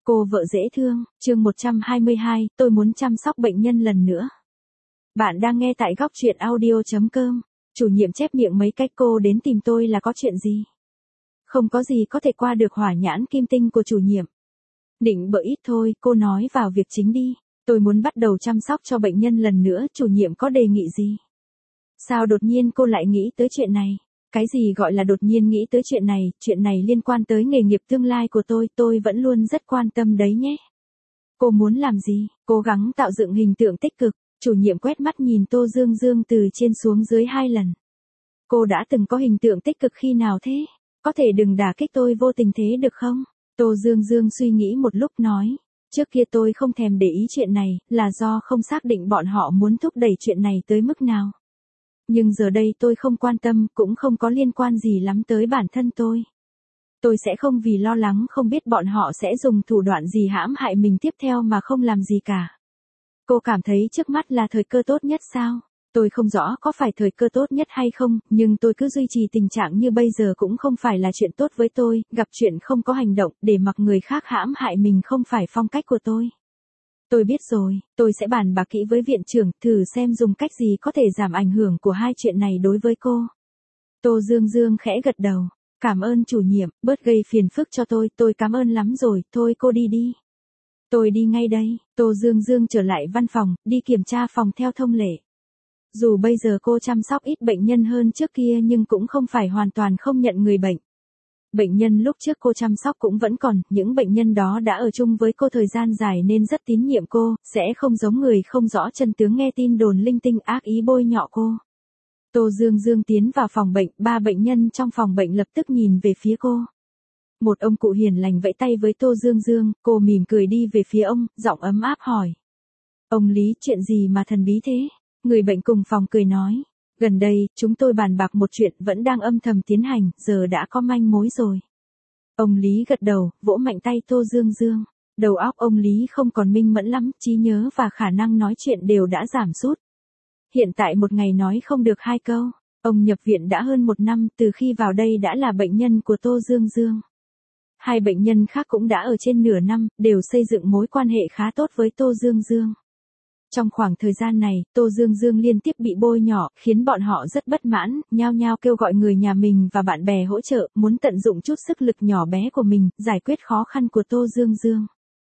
Cô vợ dễ thương, chương 122, tôi muốn chăm sóc bệnh nhân lần nữa. Bạn đang nghe tại góc truyện audio.com. Chủ nhiệm chép miệng mấy cách cô đến tìm tôi là có chuyện gì? Không có gì có thể qua được hỏa nhãn kim tinh của chủ nhiệm. Định bợ ít thôi, cô nói vào việc chính đi. Tôi muốn bắt đầu chăm sóc cho bệnh nhân lần nữa, chủ nhiệm có đề nghị gì? Sao đột nhiên cô lại nghĩ tới chuyện này? Cái gì gọi là đột nhiên nghĩ tới chuyện này liên quan tới nghề nghiệp tương lai của tôi vẫn luôn rất quan tâm đấy nhé. Cô muốn làm gì? Cố gắng tạo dựng hình tượng tích cực, chủ nhiệm quét mắt nhìn Tô Dương Dương từ trên xuống dưới 2 lần. Cô đã từng có hình tượng tích cực khi nào thế? Có thể đừng đả kích tôi vô tình thế được không? Tô Dương Dương suy nghĩ một lúc nói. Trước kia tôi không thèm để ý chuyện này, là do không xác định bọn họ muốn thúc đẩy chuyện này tới mức nào. Nhưng giờ đây tôi không quan tâm, cũng không có liên quan gì lắm tới bản thân tôi. Tôi sẽ không vì lo lắng không biết bọn họ sẽ dùng thủ đoạn gì hãm hại mình tiếp theo mà không làm gì cả. Cô cảm thấy trước mắt là thời cơ tốt nhất sao? Tôi không rõ có phải thời cơ tốt nhất hay không, nhưng tôi cứ duy trì tình trạng như bây giờ cũng không phải là chuyện tốt với tôi, gặp chuyện không có hành động, để mặc người khác hãm hại mình không phải phong cách của tôi. Tôi biết rồi, tôi sẽ bàn bạc kỹ với viện trưởng, thử xem dùng cách gì có thể giảm ảnh hưởng của hai chuyện này đối với cô. Tô Dương Dương khẽ gật đầu. Cảm ơn chủ nhiệm, bớt gây phiền phức cho tôi cảm ơn lắm rồi, thôi cô đi đi. Tôi đi ngay đây. Tô Dương Dương trở lại văn phòng, đi kiểm tra phòng theo thông lệ. Dù bây giờ cô chăm sóc ít bệnh nhân hơn trước kia nhưng cũng không phải hoàn toàn không nhận người bệnh. Bệnh nhân lúc trước cô chăm sóc cũng vẫn còn, những bệnh nhân đó đã ở chung với cô thời gian dài nên rất tín nhiệm cô, sẽ không giống người không rõ chân tướng nghe tin đồn linh tinh ác ý bôi nhọ cô. Tô Dương Dương tiến vào phòng bệnh, 3 bệnh nhân trong phòng bệnh lập tức nhìn về phía cô. Một ông cụ hiền lành vẫy tay với Tô Dương Dương, cô mỉm cười đi về phía ông, giọng ấm áp hỏi. Ông Lý, chuyện gì mà thần bí thế? Người bệnh cùng phòng cười nói. Gần đây, chúng tôi bàn bạc một chuyện vẫn đang âm thầm tiến hành, giờ đã có manh mối rồi. Ông Lý gật đầu, vỗ mạnh tay Tô Dương Dương. Đầu óc ông Lý không còn minh mẫn lắm, trí nhớ và khả năng nói chuyện đều đã giảm sút. Hiện tại một ngày nói không được 2 câu. Ông nhập viện đã hơn 1 năm, từ khi vào đây đã là bệnh nhân của Tô Dương Dương. 2 bệnh nhân khác cũng đã ở trên nửa năm, đều xây dựng mối quan hệ khá tốt với Tô Dương Dương. Trong khoảng thời gian này, Tô Dương Dương liên tiếp bị bôi nhọ, khiến bọn họ rất bất mãn, nhao nhao kêu gọi người nhà mình và bạn bè hỗ trợ, muốn tận dụng chút sức lực nhỏ bé của mình, giải quyết khó khăn của Tô Dương Dương.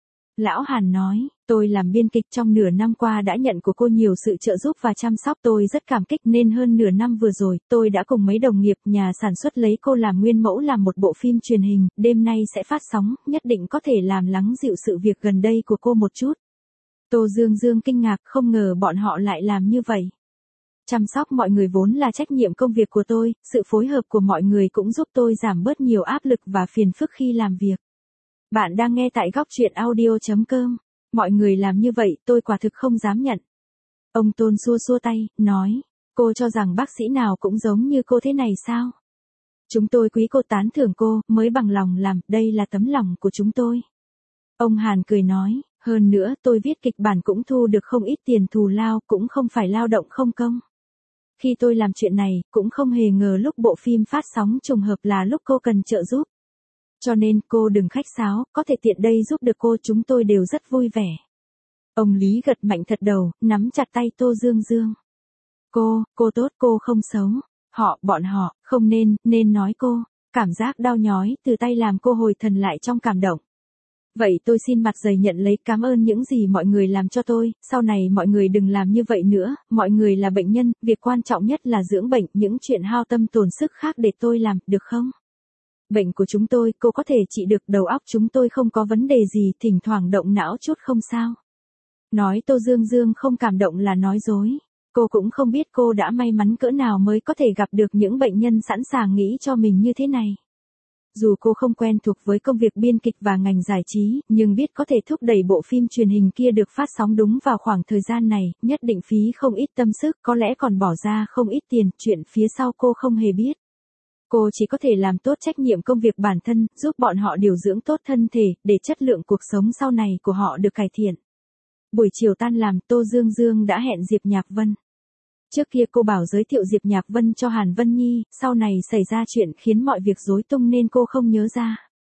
Lão Hàn nói, tôi làm biên kịch trong nửa năm qua đã nhận của cô nhiều sự trợ giúp và chăm sóc, tôi rất cảm kích nên hơn nửa năm vừa rồi, tôi đã cùng mấy đồng nghiệp nhà sản xuất lấy cô làm nguyên mẫu làm một bộ phim truyền hình, đêm nay sẽ phát sóng, nhất định có thể làm lắng dịu sự việc gần đây của cô một chút. Tô Dương Dương kinh ngạc, không ngờ bọn họ lại làm như vậy. Chăm sóc mọi người vốn là trách nhiệm công việc của tôi, sự phối hợp của mọi người cũng giúp tôi giảm bớt nhiều áp lực và phiền phức khi làm việc. Bạn đang nghe tại góc truyện audio.com. Mọi người làm như vậy tôi quả thực không dám nhận. Ông Tôn xua xua tay, nói. Cô cho rằng bác sĩ nào cũng giống như cô thế này sao? Chúng tôi quý cô, tán thưởng cô, mới bằng lòng làm, đây là tấm lòng của chúng tôi. Ông Hàn cười nói, hơn nữa tôi viết kịch bản cũng thu được không ít tiền thù lao, cũng không phải lao động không công. Khi tôi làm chuyện này, cũng không hề ngờ lúc bộ phim phát sóng trùng hợp là lúc cô cần trợ giúp. Cho nên cô đừng khách sáo, có thể tiện đây giúp được cô, chúng tôi đều rất vui vẻ. Ông Lý gật mạnh thật đầu, nắm chặt tay Tô Dương Dương. Cô tốt, cô không xấu. Bọn họ, không nên nói cô. Cảm giác đau nhói từ tay làm cô hồi thần lại trong cảm động. Vậy tôi xin mặt dày nhận lấy, cảm ơn những gì mọi người làm cho tôi, sau này mọi người đừng làm như vậy nữa, mọi người là bệnh nhân, việc quan trọng nhất là dưỡng bệnh, những chuyện hao tâm tổn sức khác để tôi làm, được không? Bệnh của chúng tôi, cô có thể trị được, đầu óc chúng tôi không có vấn đề gì, thỉnh thoảng động não chút không sao. Nói Tô Dương Dương không cảm động là nói dối. Cô cũng không biết cô đã may mắn cỡ nào mới có thể gặp được những bệnh nhân sẵn sàng nghĩ cho mình như thế này. Dù cô không quen thuộc với công việc biên kịch và ngành giải trí, nhưng biết có thể thúc đẩy bộ phim truyền hình kia được phát sóng đúng vào khoảng thời gian này, nhất định phí không ít tâm sức, có lẽ còn bỏ ra không ít tiền, chuyện phía sau cô không hề biết. Cô chỉ có thể làm tốt trách nhiệm công việc bản thân, giúp bọn họ điều dưỡng tốt thân thể, để chất lượng cuộc sống sau này của họ được cải thiện. Buổi chiều tan làm, Tô Dương Dương đã hẹn Diệp Nhạc Vân. Trước kia cô bảo giới thiệu Diệp Nhạc Vân cho Hàn Vân Nhi, sau này xảy ra chuyện khiến mọi việc rối tung nên cô không nhớ ra.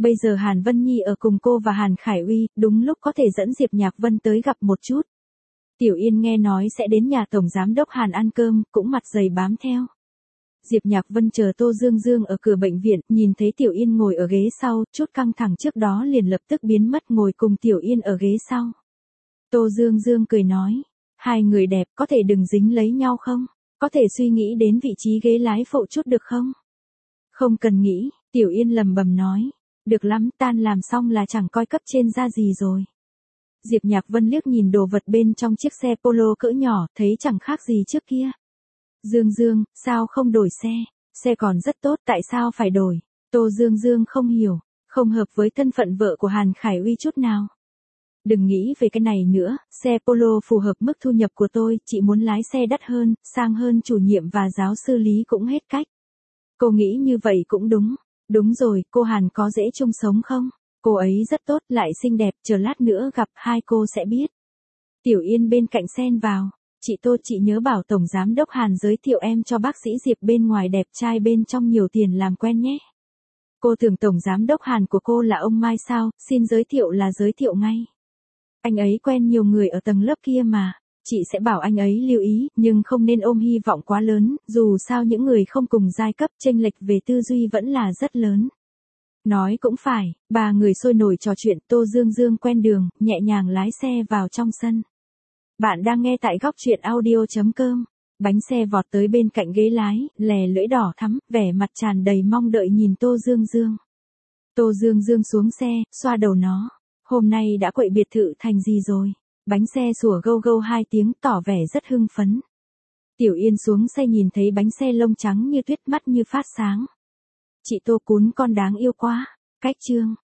Bây giờ Hàn Vân Nhi ở cùng cô và Hàn Khải Uy, đúng lúc có thể dẫn Diệp Nhạc Vân tới gặp một chút. Tiểu Yên nghe nói sẽ đến nhà Tổng Giám đốc Hàn ăn cơm, cũng mặt dày bám theo. Diệp Nhạc Vân chờ Tô Dương Dương ở cửa bệnh viện, nhìn thấy Tiểu Yên ngồi ở ghế sau, chút căng thẳng trước đó liền lập tức biến mất ngồi cùng Tiểu Yên ở ghế sau. Tô Dương Dương cười nói, hai người đẹp có thể đừng dính lấy nhau không? Có thể suy nghĩ đến vị trí ghế lái phụ chút được không? Không cần nghĩ, Tiểu Yên lầm bầm nói, được lắm, tan làm xong là chẳng coi cấp trên ra gì rồi. Diệp Nhạc Vân liếc nhìn đồ vật bên trong chiếc xe Polo cỡ nhỏ, thấy chẳng khác gì trước kia. Dương Dương, sao không đổi xe? Xe còn rất tốt, tại sao phải đổi? Tô Dương Dương không hiểu, không hợp với thân phận vợ của Hàn Khải Uy chút nào. Đừng nghĩ về cái này nữa, xe Polo phù hợp mức thu nhập của tôi, chị muốn lái xe đắt hơn, sang hơn chủ nhiệm và giáo sư Lý cũng hết cách. Cô nghĩ như vậy cũng đúng. Đúng rồi, cô Hàn có dễ chung sống không? Cô ấy rất tốt, lại xinh đẹp, chờ lát nữa gặp hai cô sẽ biết. Tiểu Yên bên cạnh xen vào. Chị Tô, chị nhớ bảo Tổng Giám đốc Hàn giới thiệu em cho bác sĩ Diệp, bên ngoài đẹp trai bên trong nhiều tiền làm quen nhé. Cô tưởng Tổng Giám đốc Hàn của cô là ông Mai sao, xin giới thiệu là giới thiệu ngay. Anh ấy quen nhiều người ở tầng lớp kia mà. Chị sẽ bảo anh ấy lưu ý, nhưng không nên ôm hy vọng quá lớn, dù sao những người không cùng giai cấp, chênh lệch về tư duy vẫn là rất lớn. Nói cũng phải, ba người sôi nổi trò chuyện, Tô Dương Dương quen đường, nhẹ nhàng lái xe vào trong sân. Bạn đang nghe tại góc truyện audio.com. Bánh xe vọt tới bên cạnh ghế lái, lè lưỡi đỏ thắm, vẻ mặt tràn đầy mong đợi nhìn Tô Dương Dương. Tô Dương Dương xuống xe, xoa đầu nó. Hôm nay đã quậy biệt thự thành gì rồi? Bánh xe sủa gâu gâu hai tiếng, tỏ vẻ rất hưng phấn. Tiểu Yên xuống xe nhìn thấy bánh xe lông trắng như tuyết, mắt như phát sáng. Chị Tô cún con đáng yêu quá. Cách chương.